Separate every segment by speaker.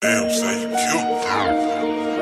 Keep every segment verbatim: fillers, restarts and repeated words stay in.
Speaker 1: Damn, son, you cute.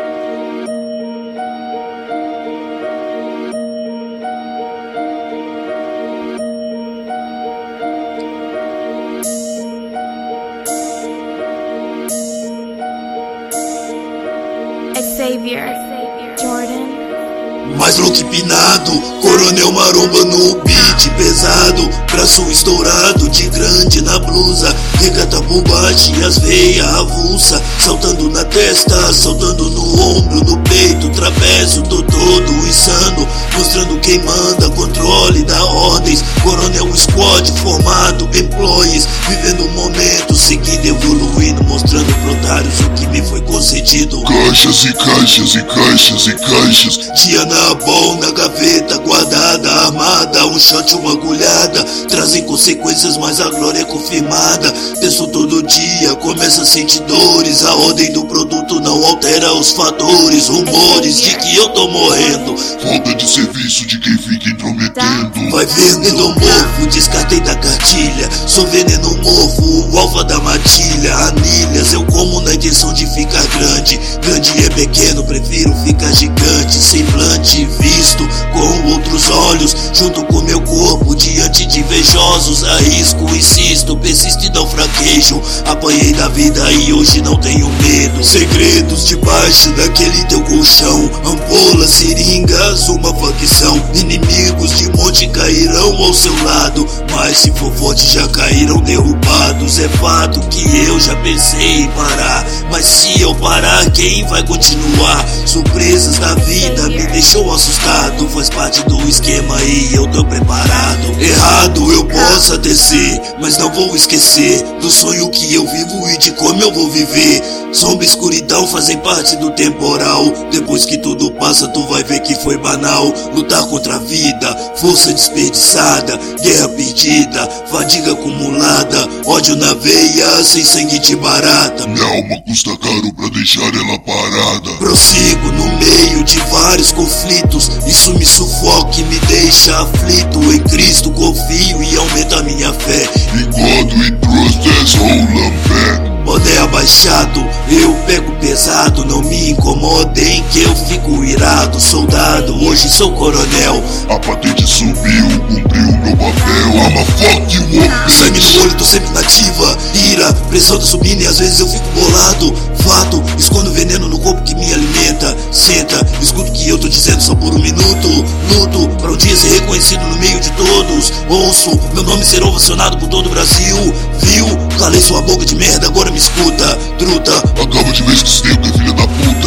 Speaker 2: Xavier, Jordan.
Speaker 3: Mais look pinado, coronel maromba no beat pesado, braço estourado de grande na blusa, regata por baixo e as veias avulsa, saltando na testa, saltando no ombro, no peito, trapezo, tô todo insano, mostrando quem manda, controle da ordens, coronel squad formado, employees, vivendo o momento, seguindo, evoluindo, mostrando pro otários o que me foi concedido.
Speaker 4: Caixas e caixas e caixas e caixas,
Speaker 3: Dia na bol, na gaveta, guardada, armada, um shot, uma agulhada, trazem consequências, mas a glória é confirmada. Penso todo dia, começa a sentir dores, a ordem do produto não altera os fatores, rumores de que eu tô morrendo,
Speaker 4: falta de serviço de quem fica intrometendo.
Speaker 3: vai vendo, endomorfo, descartei da cartilha, sou veneno morfo, o alfa da matilha, anilhas, eu como na intenção de ficar grande, grande é pequeno, prefiro ficar gigante, semblante visto com outros olhos, junto com meu corpo, diante de invejosos, arrisco, insisto, persisto e não fraquejo, apanhei da vida e hoje não tenho medo, segredos debaixo daquele teu colchão, ampolas, seringas, uma facção, inimigos de monte cairão ao seu lado, mas se for forte já caíram derrubados, é fato que eu já pensei em parar, mas se eu parar quem vai continuar? Surpresas da vida me deixou assustado, faz parte do esquema e eu tô preparado. Errado eu possa até ser, mas não vou esquecer do sonho que eu vivo e de como eu vou viver. Sombra e escuridão fazem parte do temporal, depois que tudo passa tu vai ver que foi banal. Lutar contra a vida, força desperdiçada, guerra perdida, fadiga acumulada, ódio na veia, sem sangue de barata.
Speaker 4: Minha alma custa caro pra deixar ela parada.
Speaker 3: Prossigo no meio de vários conflitos, isso me sufoca e me deixa aflito. Em Cristo confio e aumenta minha fé.
Speaker 4: In God we trust, that's all I'm back.
Speaker 3: Boné abaixado, eu pego pesado, não me incomodem que eu fico irado. Soldado, hoje sou coronel,
Speaker 4: A patente subiu, cumpriu meu papel. I'm a fuck you up,
Speaker 3: sangue
Speaker 4: bitch.
Speaker 3: no olho, tô sempre nativa. Ira, pressão tá subindo e às vezes eu fico bolado. Fato, escondo veneno no corpo que me alimenta. Senta, escuta o que eu tô dizendo só por um minuto. Luto pra um dia ser reconhecido no meio de todos. Ouço meu nome ser ovacionado por todo o Brasil. Viu? Calei sua boca de merda, agora me escuta. Truta,
Speaker 4: Acaba de ver que esse tempo é filha da puta.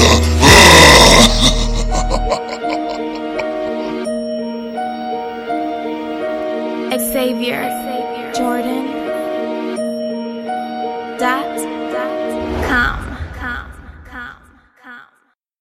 Speaker 4: Ah!
Speaker 2: Xavier, Jordan. Dot, dot, com.